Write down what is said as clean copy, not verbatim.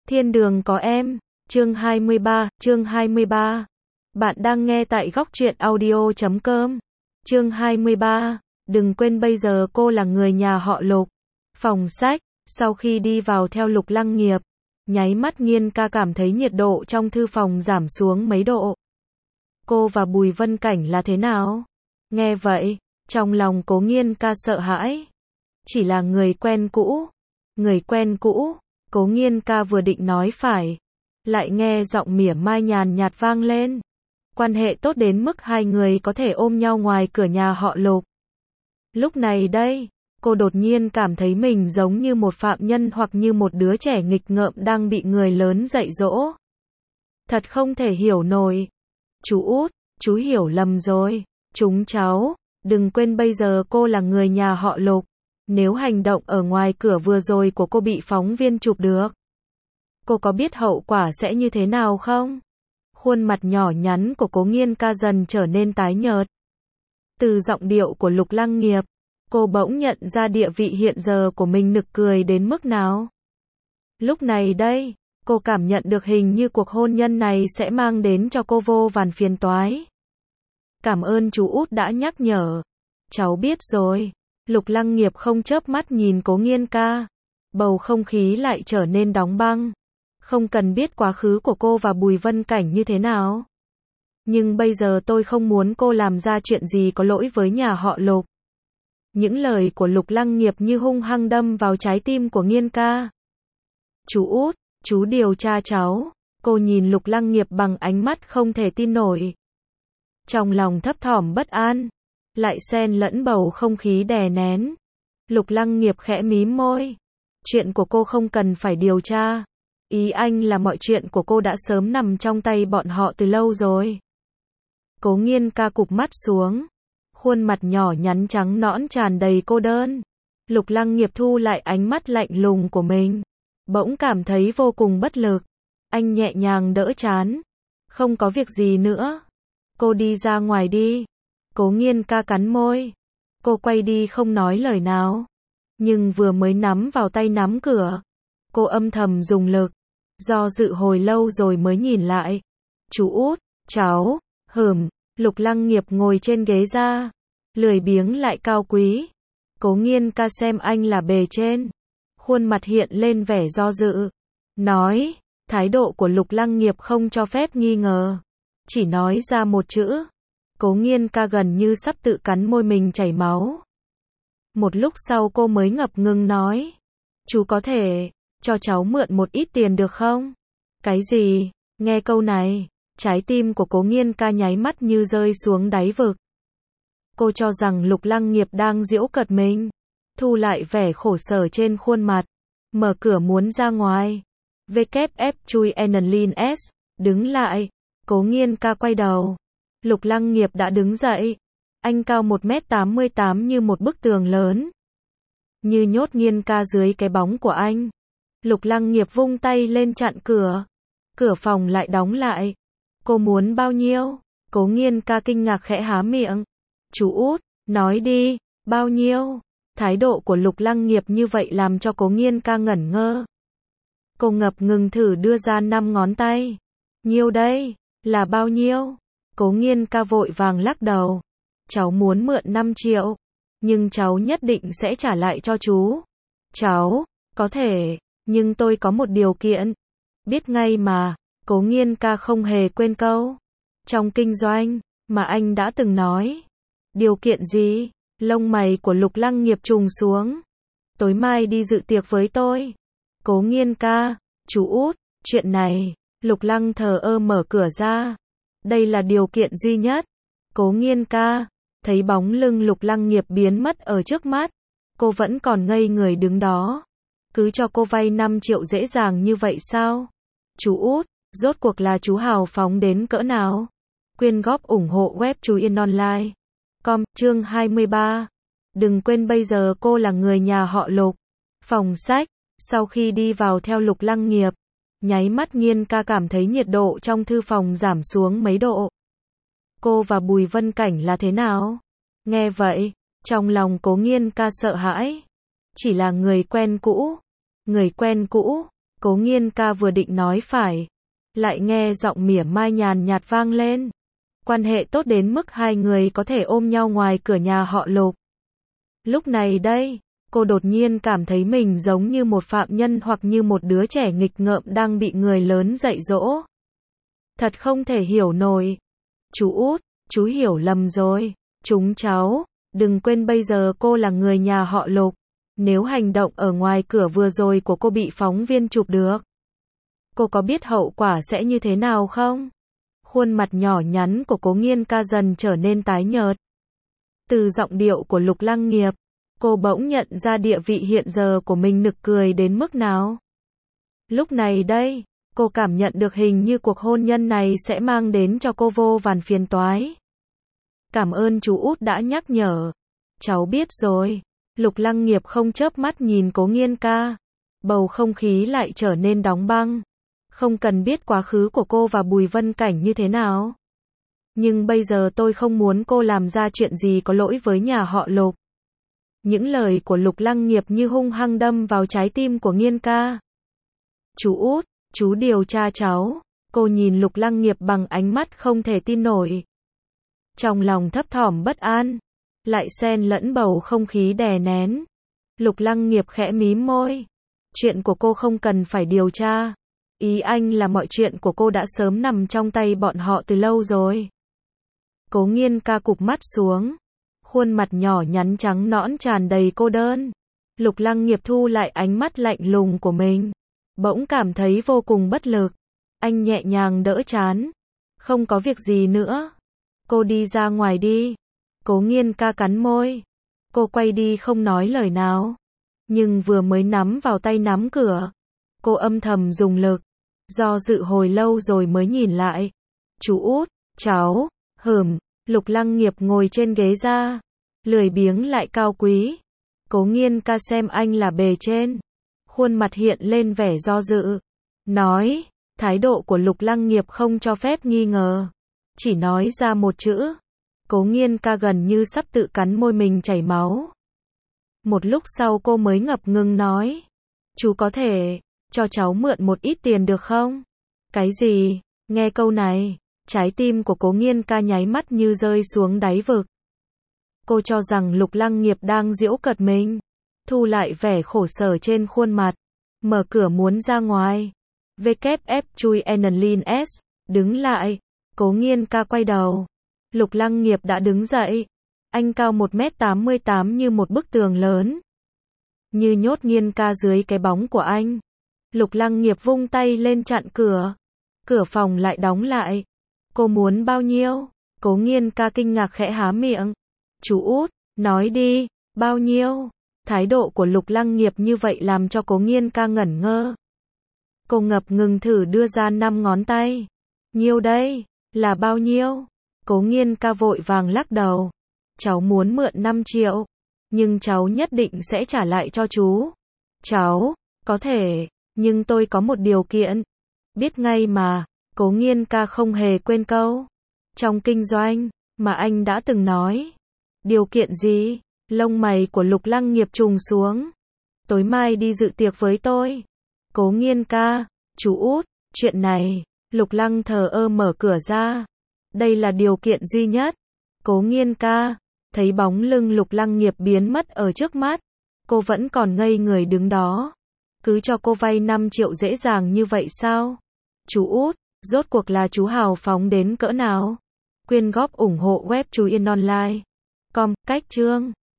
Thiên đường có em, chương 23. Bạn đang nghe tại góc truyện audio.com. Chương 23. Đừng quên bây giờ cô là người nhà họ Lục. Phòng sách, sau khi đi vào theo Lục Lăng Nghiệp, nháy mắt Nghiên ca cảm thấy nhiệt độ trong thư phòng giảm xuống mấy độ. Cô và Bùi Vân Cảnh là thế nào? Nghe vậy, trong lòng Cố Nghiên ca sợ hãi. Chỉ là người quen cũ. Người quen cũ. Cố Nghiên ca vừa định nói phải, lại nghe giọng mỉa mai nhàn nhạt vang lên. Quan hệ tốt đến mức hai người có thể ôm nhau ngoài cửa nhà họ Lục. Lúc này đây, cô đột nhiên cảm thấy mình giống như một phạm nhân hoặc như một đứa trẻ nghịch ngợm đang bị người lớn dạy dỗ. Thật không thể hiểu nổi. Chú út, chú hiểu lầm rồi. Chúng cháu, đừng quên bây giờ cô là người nhà họ Lục. Nếu hành động ở ngoài cửa vừa rồi của cô bị phóng viên chụp được, cô có biết hậu quả sẽ như thế nào không? Khuôn mặt nhỏ nhắn của Cố Nghiên ca dần trở nên tái nhợt. Từ giọng điệu của Lục Lăng Nghiệp, cô bỗng nhận ra địa vị hiện giờ của mình nực cười đến mức nào. Lúc này đây, cô cảm nhận được hình như cuộc hôn nhân này sẽ mang đến cho cô vô vàn phiền toái. Cảm ơn chú út đã nhắc nhở. Cháu biết rồi. Lục Lăng Nghiệp không chớp mắt nhìn Cố Nghiên ca. Bầu không khí lại trở nên đóng băng. Không cần biết quá khứ của cô và Bùi Vân Cảnh như thế nào. Nhưng bây giờ tôi không muốn cô làm ra chuyện gì có lỗi với nhà họ Lục. Những lời của Lục Lăng Nghiệp như hung hăng đâm vào trái tim của Nghiên ca. Chú út, chú điều tra cháu. Cô nhìn Lục Lăng Nghiệp bằng ánh mắt không thể tin nổi. Trong lòng thấp thỏm bất an, lại xen lẫn bầu không khí đè nén. Lục Lăng Nghiệp khẽ mím môi. Chuyện của cô không cần phải điều tra. Ý anh là mọi chuyện của cô đã sớm nằm trong tay bọn họ từ lâu rồi. Cố Nghiên ca cụp mắt xuống. Khuôn mặt nhỏ nhắn trắng nõn tràn đầy cô đơn. Lục Lăng Nghiệp thu lại ánh mắt lạnh lùng của mình. Bỗng cảm thấy vô cùng bất lực. Anh nhẹ nhàng đỡ trán. Không có việc gì nữa. Cô đi ra ngoài đi. Cố Nghiên ca cắn môi. Cô quay đi không nói lời nào. Nhưng vừa mới nắm vào tay nắm cửa, cô âm thầm dùng lực. Do dự hồi lâu rồi mới nhìn lại. Chú út, cháu, Lục Lăng Nghiệp ngồi trên ghế ra. Lười biếng lại cao quý. Cố Nghiên ca xem anh là bề trên. Khuôn mặt hiện lên vẻ do dự. Nói, thái độ của Lục Lăng Nghiệp không cho phép nghi ngờ. Chỉ nói ra một chữ. Cố Nghiên ca gần như sắp tự cắn môi mình chảy máu. Một lúc sau cô mới ngập ngừng nói. Chú có thể cho cháu mượn một ít tiền được không? Cái gì? Nghe câu này, trái tim của Cố Nghiên ca nháy mắt như rơi xuống đáy vực. Cô cho rằng Lục Lăng Nghiệp đang giễu cợt mình. Thu lại vẻ khổ sở trên khuôn mặt. Mở cửa muốn ra ngoài. WF chui Enlin S. Đứng lại. Cố Nghiên ca quay đầu. Lục Lăng Nghiệp đã đứng dậy. Anh cao 1m88 như một bức tường lớn. Như nhốt Nghiên ca dưới cái bóng của anh. Lục Lăng Nghiệp vung tay lên chặn cửa. Cửa phòng lại đóng lại. Cô muốn bao nhiêu? Cố Nghiên ca kinh ngạc khẽ há miệng. Chú út, nói đi, bao nhiêu? Thái độ của Lục Lăng Nghiệp như vậy làm cho Cố Nghiên ca ngẩn ngơ. Cô ngập ngừng thử đưa ra 5 ngón tay. Nhiêu đây? Là bao nhiêu? Cố Nghiên ca vội vàng lắc đầu. Cháu muốn mượn 5 triệu. Nhưng cháu nhất định sẽ trả lại cho chú. Cháu, có thể, nhưng tôi có một điều kiện. Biết ngay mà, Cố Nghiên ca không hề quên câu. Trong kinh doanh, mà anh đã từng nói. Điều kiện gì? Lông mày của Lục Lăng Nghiệp trùng xuống. Tối mai đi dự tiệc với tôi. Cố Nghiên ca, chú út, chuyện này. Lục Lăng thờ ơ mở cửa ra. Đây là điều kiện duy nhất. Cố Nghiên ca, thấy bóng lưng Lục Lăng Nghiệp biến mất ở trước mắt. Cô vẫn còn ngây người đứng đó. Cứ cho cô vay 5 triệu dễ dàng như vậy sao? Chú út, rốt cuộc là chú hào phóng đến cỡ nào? Quyên góp ủng hộ web Chú Yên Online. Chương 23. Đừng quên bây giờ cô là người nhà họ Lục. Phòng sách, sau khi đi vào theo Lục Lăng Nghiệp, nháy mắt Nghiên ca cảm thấy nhiệt độ trong thư phòng giảm xuống mấy độ. Cô và Bùi Vân Cảnh là thế nào? Nghe vậy, trong lòng Cố Nghiên ca sợ hãi. Chỉ là người quen cũ. Người quen cũ. Cố Nghiên ca vừa định nói phải, lại nghe giọng mỉa mai nhàn nhạt vang lên. Quan hệ tốt đến mức hai người có thể ôm nhau ngoài cửa nhà họ Lục. Lúc này đây, cô đột nhiên cảm thấy mình giống như một phạm nhân hoặc như một đứa trẻ nghịch ngợm đang bị người lớn dạy dỗ. Thật không thể hiểu nổi. Chú út, chú hiểu lầm rồi. Chúng cháu, đừng quên bây giờ cô là người nhà họ Lục. Nếu hành động ở ngoài cửa vừa rồi của cô bị phóng viên chụp được, cô có biết hậu quả sẽ như thế nào không? Khuôn mặt nhỏ nhắn của Cố Nghiên ca dần trở nên tái nhợt. Từ giọng điệu của Lục Lăng Nghiệp, cô bỗng nhận ra địa vị hiện giờ của mình nực cười đến mức nào. Lúc này đây, cô cảm nhận được hình như cuộc hôn nhân này sẽ mang đến cho cô vô vàn phiền toái. Cảm ơn chú út đã nhắc nhở. Cháu biết rồi. Lục Lăng Nghiệp không chớp mắt nhìn Cố Nghiên ca. Bầu không khí lại trở nên đóng băng. Không cần biết quá khứ của cô và Bùi Vân Cảnh như thế nào. Nhưng bây giờ tôi không muốn cô làm ra chuyện gì có lỗi với nhà họ Lục. Những lời của Lục Lăng Nghiệp như hung hăng đâm vào trái tim của Nghiên ca. Chú út, chú điều tra cháu. Cô nhìn Lục Lăng Nghiệp bằng ánh mắt không thể tin nổi. Trong lòng thấp thỏm bất an, lại xen lẫn bầu không khí đè nén. Lục Lăng Nghiệp khẽ mím môi. Chuyện của cô không cần phải điều tra. Ý anh là mọi chuyện của cô đã sớm nằm trong tay bọn họ từ lâu rồi. Cố Nghiên ca cụp mắt xuống. Khuôn mặt nhỏ nhắn trắng nõn tràn đầy cô đơn. Lục Lăng Nghiệp thu lại ánh mắt lạnh lùng của mình. Bỗng cảm thấy vô cùng bất lực. Anh nhẹ nhàng đỡ trán. Không có việc gì nữa. Cô đi ra ngoài đi. Cố Nghiên ca cắn môi. Cô quay đi không nói lời nào. Nhưng vừa mới nắm vào tay nắm cửa, cô âm thầm dùng lực. Do dự hồi lâu rồi mới nhìn lại. Chú út, cháu, Lục Lăng Nghiệp ngồi trên ghế ra. Lười biếng lại cao quý. Cố Nghiên ca xem anh là bề trên. Khuôn mặt hiện lên vẻ do dự. Nói, thái độ của Lục Lăng Nghiệp không cho phép nghi ngờ. Chỉ nói ra một chữ. Cố Nghiên ca gần như sắp tự cắn môi mình chảy máu. Một lúc sau cô mới ngập ngừng nói. Chú có thể cho cháu mượn một ít tiền được không? Cái gì? Nghe câu này, trái tim của Cố Nghiên ca nháy mắt như rơi xuống đáy vực. Cô cho rằng Lục Lăng Nghiệp đang giễu cợt mình. Thu lại vẻ khổ sở trên khuôn mặt. Mở cửa muốn ra ngoài. WF chui Enlin S. Đứng lại. Cố Nghiên ca quay đầu. Lục Lăng Nghiệp đã đứng dậy. Anh cao 1m88 như một bức tường lớn. Như nhốt Nghiên ca dưới cái bóng của anh. Lục Lăng Nghiệp vung tay lên chặn cửa. Cửa phòng lại đóng lại. Cô muốn bao nhiêu? Cố Nghiên ca kinh ngạc khẽ há miệng. Chú út, nói đi, bao nhiêu? Thái độ của Lục Lăng Nghiệp như vậy làm cho Cố Nghiên ca ngẩn ngơ. Cô ngập ngừng thử đưa ra 5 ngón tay. Nhiêu đây? Là bao nhiêu? Cố Nghiên ca vội vàng lắc đầu. Cháu muốn mượn 5 triệu. Nhưng cháu nhất định sẽ trả lại cho chú. Cháu, có thể, nhưng tôi có một điều kiện. Biết ngay mà, Cố Nghiên ca không hề quên câu. Trong kinh doanh, mà anh đã từng nói. Điều kiện gì? Lông mày của Lục Lăng Nghiệp trùng xuống. Tối mai đi dự tiệc với tôi. Cố Nghiên ca, chú út, chuyện này. Lục Lăng thờ ơ mở cửa ra. Đây là điều kiện duy nhất. Cố Nghiên ca, thấy bóng lưng Lục Lăng Nghiệp biến mất ở trước mắt. Cô vẫn còn ngây người đứng đó. Cứ cho cô vay 5 triệu dễ dàng như vậy sao? Chú út, rốt cuộc là chú hào phóng đến cỡ nào? Quyên góp ủng hộ web Chú Yên Online. Com, cách chương.